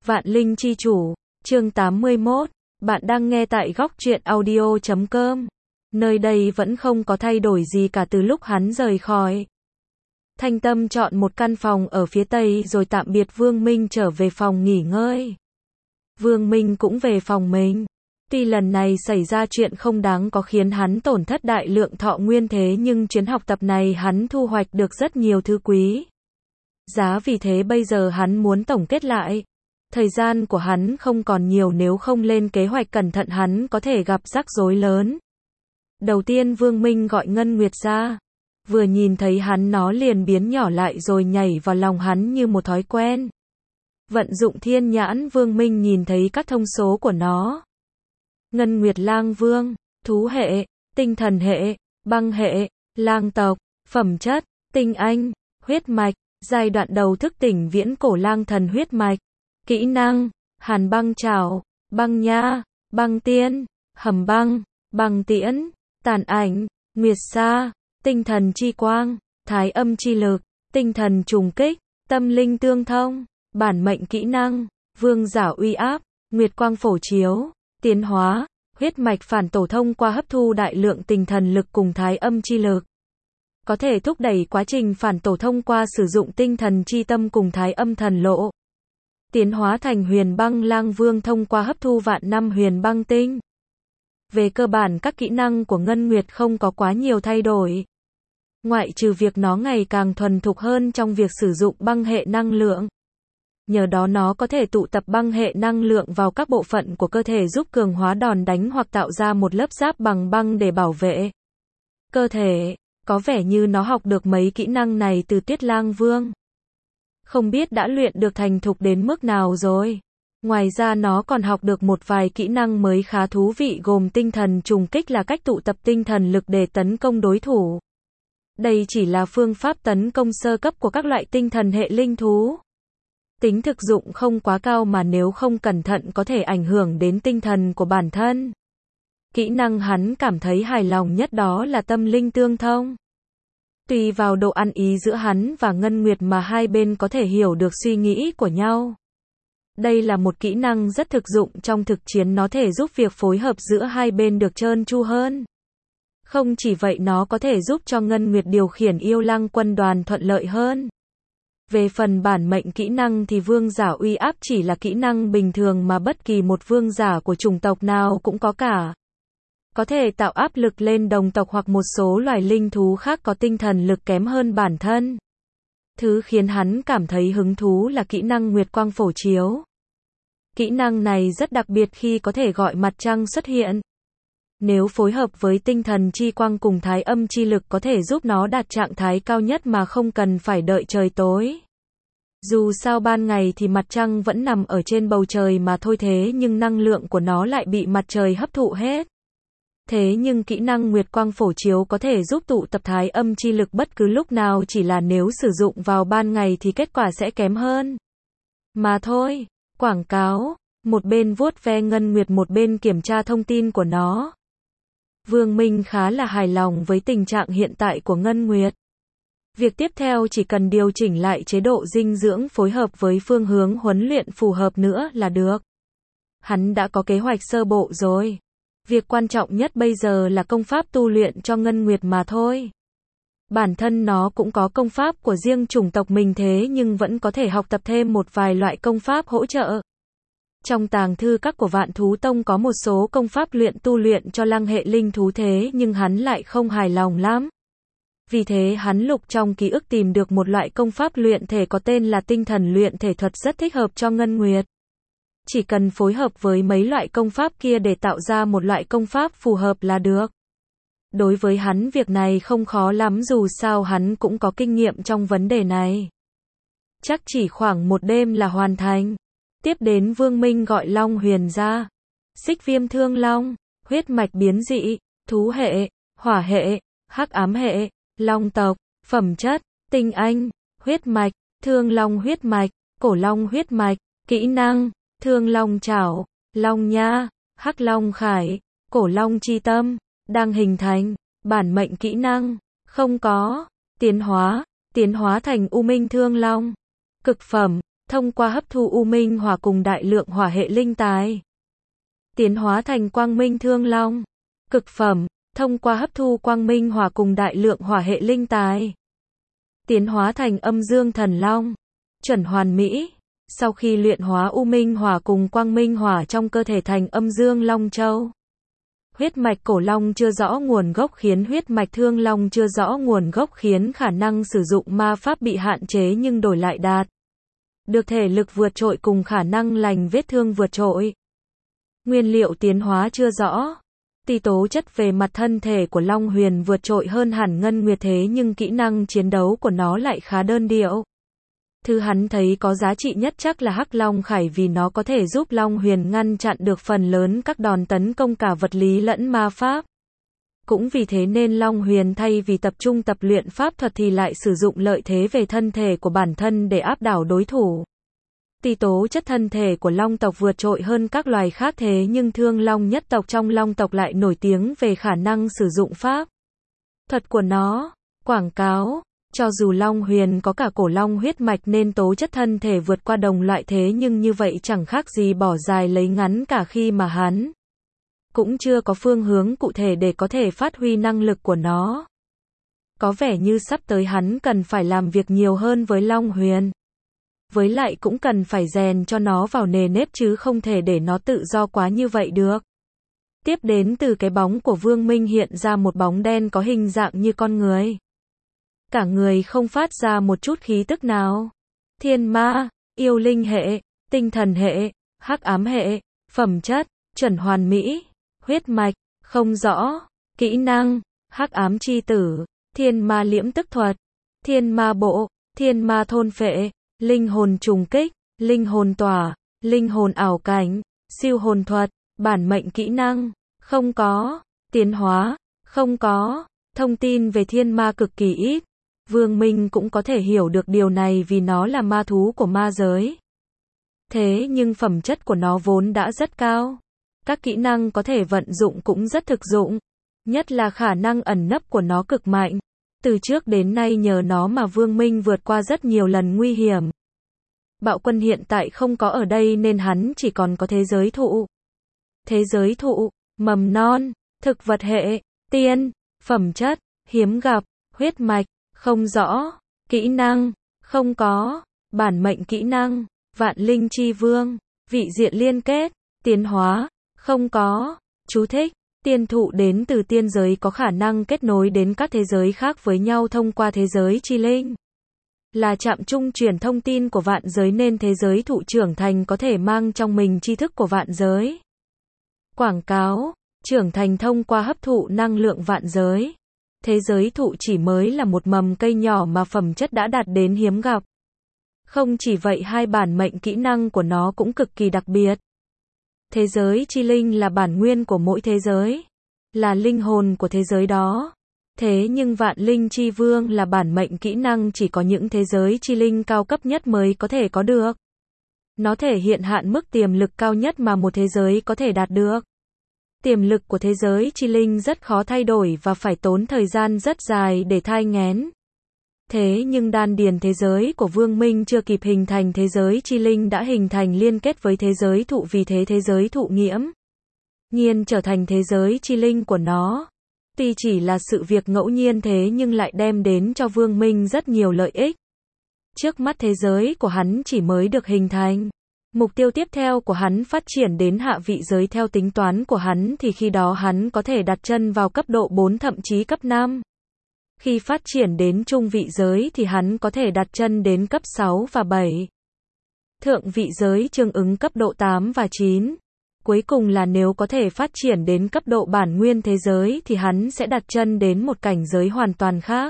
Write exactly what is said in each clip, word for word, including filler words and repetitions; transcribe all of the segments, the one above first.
Vạn Linh Chi Chủ, chương tám mươi mốt, bạn đang nghe tại góc truyện audio chấm com. Nơi đây vẫn không có thay đổi gì cả từ lúc hắn rời khỏi. Thanh Tâm chọn một căn phòng ở phía tây rồi tạm biệt Vương Minh trở về phòng nghỉ ngơi. Vương Minh cũng về phòng mình. Tuy lần này xảy ra chuyện không đáng có khiến hắn tổn thất đại lượng thọ nguyên thế nhưng chuyến học tập này hắn thu hoạch được rất nhiều thứ quý. Giá vì thế bây giờ hắn muốn tổng kết lại. Thời gian của hắn không còn nhiều, nếu không lên kế hoạch cẩn thận hắn có thể gặp rắc rối lớn. Đầu tiên Vương Minh gọi Ngân Nguyệt ra. Vừa nhìn thấy hắn nó liền biến nhỏ lại rồi nhảy vào lòng hắn như một thói quen. Vận dụng thiên nhãn, Vương Minh nhìn thấy các thông số của nó. Ngân Nguyệt lang vương, thú hệ, tinh thần hệ, băng hệ, lang tộc, phẩm chất, tinh anh, huyết mạch, giai đoạn đầu thức tỉnh viễn cổ lang thần huyết mạch. Kỹ năng, hàn băng chảo, băng nha, băng tiên, hầm băng, băng tiễn, tàn ảnh, nguyệt sa, tinh thần chi quang, thái âm chi lực, tinh thần trùng kích, tâm linh tương thông, bản mệnh kỹ năng, vương giả uy áp, nguyệt quang phổ chiếu, tiến hóa, huyết mạch phản tổ thông qua hấp thu đại lượng tinh thần lực cùng thái âm chi lực. Có thể thúc đẩy quá trình phản tổ thông qua sử dụng tinh thần chi tâm cùng thái âm thần lộ. Tiến hóa thành huyền băng lang vương thông qua hấp thu vạn năm huyền băng tinh. Về cơ bản các kỹ năng của Ngân Nguyệt không có quá nhiều thay đổi. Ngoại trừ việc nó ngày càng thuần thục hơn trong việc sử dụng băng hệ năng lượng. Nhờ đó nó có thể tụ tập băng hệ năng lượng vào các bộ phận của cơ thể giúp cường hóa đòn đánh hoặc tạo ra một lớp giáp bằng băng để bảo vệ cơ thể. Có vẻ như nó học được mấy kỹ năng này từ Tuyết Lang Vương. Không biết đã luyện được thành thục đến mức nào rồi. Ngoài ra nó còn học được một vài kỹ năng mới khá thú vị gồm tinh thần trùng kích là cách tụ tập tinh thần lực để tấn công đối thủ. Đây chỉ là phương pháp tấn công sơ cấp của các loại tinh thần hệ linh thú. Tính thực dụng không quá cao mà nếu không cẩn thận có thể ảnh hưởng đến tinh thần của bản thân. Kỹ năng hắn cảm thấy hài lòng nhất đó là tâm linh tương thông. Tùy vào độ ăn ý giữa hắn và Ngân Nguyệt mà hai bên có thể hiểu được suy nghĩ của nhau. Đây là một kỹ năng rất thực dụng trong thực chiến, nó thể giúp việc phối hợp giữa hai bên được trơn tru hơn. Không chỉ vậy nó có thể giúp cho Ngân Nguyệt điều khiển yêu lang quân đoàn thuận lợi hơn. Về phần bản mệnh kỹ năng thì vương giả uy áp chỉ là kỹ năng bình thường mà bất kỳ một vương giả của chủng tộc nào cũng có cả. Có thể tạo áp lực lên đồng tộc hoặc một số loài linh thú khác có tinh thần lực kém hơn bản thân. Thứ khiến hắn cảm thấy hứng thú là kỹ năng Nguyệt Quang Phổ Chiếu. Kỹ năng này rất đặc biệt khi có thể gọi mặt trăng xuất hiện. Nếu phối hợp với tinh thần chi quang cùng thái âm chi lực có thể giúp nó đạt trạng thái cao nhất mà không cần phải đợi trời tối. Dù sao ban ngày thì mặt trăng vẫn nằm ở trên bầu trời mà thôi, thế nhưng năng lượng của nó lại bị mặt trời hấp thụ hết. Thế nhưng kỹ năng Nguyệt Quang Phổ Chiếu có thể giúp tụ tập thái âm chi lực bất cứ lúc nào, chỉ là nếu sử dụng vào ban ngày thì kết quả sẽ kém hơn. Mà thôi, quảng cáo, một bên vuốt ve Ngân Nguyệt một bên kiểm tra thông tin của nó. Vương Minh khá là hài lòng với tình trạng hiện tại của Ngân Nguyệt. Việc tiếp theo chỉ cần điều chỉnh lại chế độ dinh dưỡng phối hợp với phương hướng huấn luyện phù hợp nữa là được. Hắn đã có kế hoạch sơ bộ rồi. Việc quan trọng nhất bây giờ là công pháp tu luyện cho Ngân Nguyệt mà thôi. Bản thân nó cũng có công pháp của riêng chủng tộc mình thế nhưng vẫn có thể học tập thêm một vài loại công pháp hỗ trợ. Trong tàng thư các của Vạn Thú Tông có một số công pháp luyện tu luyện cho lang hệ linh thú thế nhưng hắn lại không hài lòng lắm. Vì thế hắn lục trong ký ức tìm được một loại công pháp luyện thể có tên là tinh thần luyện thể thuật rất thích hợp cho Ngân Nguyệt. Chỉ cần phối hợp với mấy loại công pháp kia để tạo ra một loại công pháp phù hợp là được. Đối với hắn việc này không khó lắm, dù sao hắn cũng có kinh nghiệm trong vấn đề này. Chắc chỉ khoảng một đêm là hoàn thành. Tiếp đến Vương Minh gọi Long Huyền ra. Xích Viêm Thương Long, huyết mạch biến dị, thú hệ, hỏa hệ, hắc ám hệ, long tộc, phẩm chất, tinh anh, huyết mạch, Thương Long huyết mạch, Cổ Long huyết mạch, kỹ năng, Thương Long chảo, Long nha, Hắc Long khải, Cổ Long chi tâm, đang hình thành, bản mệnh kỹ năng, không có, tiến hóa, tiến hóa thành U Minh Thương Long, cực phẩm, thông qua hấp thu u minh hỏa cùng đại lượng hỏa hệ linh tài, tiến hóa thành quang minh thương long. Cực phẩm, thông qua hấp thu quang minh hỏa cùng đại lượng hỏa hệ linh tài, tiến hóa thành âm dương thần long. Chuẩn hoàn mỹ, sau khi luyện hóa u minh hỏa cùng quang minh hỏa trong cơ thể thành âm dương long châu. Huyết mạch cổ long chưa rõ nguồn gốc khiến huyết mạch thương long chưa rõ nguồn gốc khiến khả năng sử dụng ma pháp bị hạn chế nhưng đổi lại đạt được thể lực vượt trội cùng khả năng lành vết thương vượt trội. Nguyên liệu tiến hóa chưa rõ. Tỷ tố chất về mặt thân thể của Long Huyền vượt trội hơn hẳn Ngân Nguyệt thế nhưng kỹ năng chiến đấu của nó lại khá đơn điệu. Thứ hắn thấy có giá trị nhất chắc là Hắc Long Khải vì nó có thể giúp Long Huyền ngăn chặn được phần lớn các đòn tấn công cả vật lý lẫn ma pháp. Cũng vì thế nên Long Huyền thay vì tập trung tập luyện pháp thuật thì lại sử dụng lợi thế về thân thể của bản thân để áp đảo đối thủ. Tỷ tố chất thân thể của Long tộc vượt trội hơn các loài khác thế nhưng Thương Long nhất tộc trong Long tộc lại nổi tiếng về khả năng sử dụng pháp thuật của nó. Quảng cáo, cho dù Long Huyền có cả cổ long huyết mạch nên tố chất thân thể vượt qua đồng loại thế nhưng như vậy chẳng khác gì bỏ dài lấy ngắn cả khi mà hắn cũng chưa có phương hướng cụ thể để có thể phát huy năng lực của nó. Có vẻ như sắp tới hắn cần phải làm việc nhiều hơn với Long Huyền. Với lại cũng cần phải rèn cho nó vào nề nếp chứ không thể để nó tự do quá như vậy được. Tiếp đến từ cái bóng của Vương Minh hiện ra một bóng đen có hình dạng như con người. Cả người không phát ra một chút khí tức nào. Thiên ma, yêu linh hệ, tinh thần hệ, hắc ám hệ, phẩm chất, chuẩn hoàn mỹ, huyết mạch, không rõ, kỹ năng, hắc ám chi tử, thiên ma liễm tức thuật, thiên ma bộ, thiên ma thôn phệ, linh hồn trùng kích, linh hồn tỏa, linh hồn ảo cảnh, siêu hồn thuật, bản mệnh kỹ năng, không có, tiến hóa, không có, thông tin về thiên ma cực kỳ ít. Vương Minh cũng có thể hiểu được điều này vì nó là ma thú của ma giới. Thế nhưng phẩm chất của nó vốn đã rất cao. Các kỹ năng có thể vận dụng cũng rất thực dụng. Nhất là khả năng ẩn nấp của nó cực mạnh. Từ trước đến nay nhờ nó mà Vương Minh vượt qua rất nhiều lần nguy hiểm. Bạo Quân hiện tại không có ở đây nên hắn chỉ còn có thế giới thụ. Thế giới thụ, mầm non, thực vật hệ, tiên, phẩm chất, hiếm gặp, huyết mạch, không rõ, kỹ năng, không có, bản mệnh kỹ năng, vạn linh chi vương, vị diện liên kết, tiến hóa, không có, chú thích, tiên thụ đến từ tiên giới có khả năng kết nối đến các thế giới khác với nhau thông qua thế giới chi linh. Là trạm trung chuyển thông tin của vạn giới nên thế giới thụ trưởng thành có thể mang trong mình tri thức của vạn giới. Quảng cáo, trưởng thành thông qua hấp thụ năng lượng vạn giới. Thế giới thụ chỉ mới là một mầm cây nhỏ mà phẩm chất đã đạt đến hiếm gặp. Không chỉ vậy hai bản mệnh kỹ năng của nó cũng cực kỳ đặc biệt. Thế giới chi linh là bản nguyên của mỗi thế giới, là linh hồn của thế giới đó. Thế nhưng vạn linh chi vương là bản mệnh kỹ năng chỉ có những thế giới chi linh cao cấp nhất mới có thể có được. Nó thể hiện hạn mức tiềm lực cao nhất mà một thế giới có thể đạt được. Tiềm lực của thế giới chi linh rất khó thay đổi và phải tốn thời gian rất dài để thai nghén. Thế nhưng đan điền thế giới của Vương Minh chưa kịp hình thành thế giới chi linh đã hình thành liên kết với thế giới thụ vì thế thế giới thụ nghiễm nhiên trở thành thế giới chi linh của nó. Tuy chỉ là sự việc ngẫu nhiên thế nhưng lại đem đến cho Vương Minh rất nhiều lợi ích. Trước mắt thế giới của hắn chỉ mới được hình thành. Mục tiêu tiếp theo của hắn phát triển đến hạ vị giới theo tính toán của hắn thì khi đó hắn có thể đặt chân vào cấp độ bốn thậm chí cấp năm. Khi phát triển đến trung vị giới thì hắn có thể đặt chân đến cấp sáu và bảy. Thượng vị giới tương ứng cấp độ tám và chín. Cuối cùng là nếu có thể phát triển đến cấp độ bản nguyên thế giới thì hắn sẽ đặt chân đến một cảnh giới hoàn toàn khác.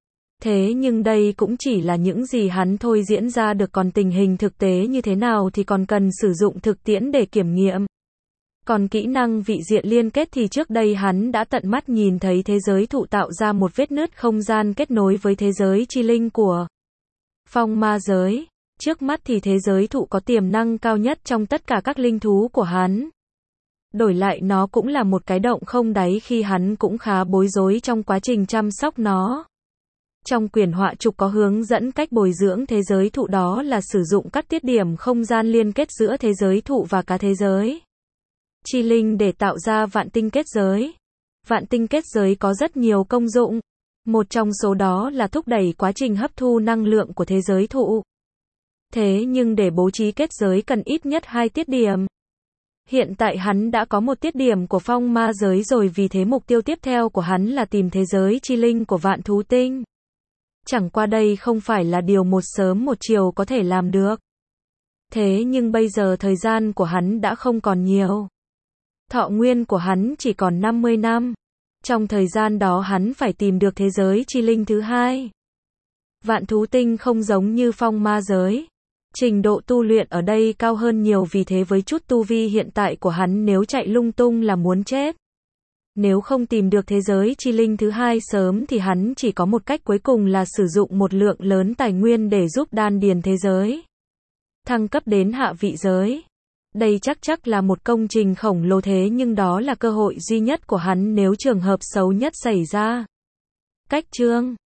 Thế nhưng đây cũng chỉ là những gì hắn thôi diễn ra được còn tình hình thực tế như thế nào thì còn cần sử dụng thực tiễn để kiểm nghiệm. Còn kỹ năng vị diện liên kết thì trước đây hắn đã tận mắt nhìn thấy thế giới thụ tạo ra một vết nứt không gian kết nối với thế giới chi linh của phong ma giới. Trước mắt thì thế giới thụ có tiềm năng cao nhất trong tất cả các linh thú của hắn. Đổi lại nó cũng là một cái động không đáy khi hắn cũng khá bối rối trong quá trình chăm sóc nó. Trong quyển họa trục có hướng dẫn cách bồi dưỡng thế giới thụ, đó là sử dụng các tiết điểm không gian liên kết giữa thế giới thụ và cả thế giới chi linh để tạo ra vạn tinh kết giới. Vạn tinh kết giới có rất nhiều công dụng. Một trong số đó là thúc đẩy quá trình hấp thu năng lượng của thế giới thụ. Thế nhưng để bố trí kết giới cần ít nhất hai tiết điểm. Hiện tại hắn đã có một tiết điểm của phong ma giới rồi, vì thế mục tiêu tiếp theo của hắn là tìm thế giới chi linh của vạn thú tinh. Chẳng qua đây không phải là điều một sớm một chiều có thể làm được. Thế nhưng bây giờ thời gian của hắn đã không còn nhiều. Thọ nguyên của hắn chỉ còn năm mươi năm. Trong thời gian đó hắn phải tìm được thế giới chi linh thứ hai. Vạn thú tinh không giống như phong ma giới. Trình độ tu luyện ở đây cao hơn nhiều, vì thế với chút tu vi hiện tại của hắn, nếu chạy lung tung là muốn chết. Nếu không tìm được thế giới chi linh thứ hai sớm thì hắn chỉ có một cách cuối cùng là sử dụng một lượng lớn tài nguyên để giúp đan điền thế giới thăng cấp đến hạ vị giới. Đây chắc chắc là một công trình khổng lồ, thế nhưng đó là cơ hội duy nhất của hắn nếu trường hợp xấu nhất xảy ra. Cách chương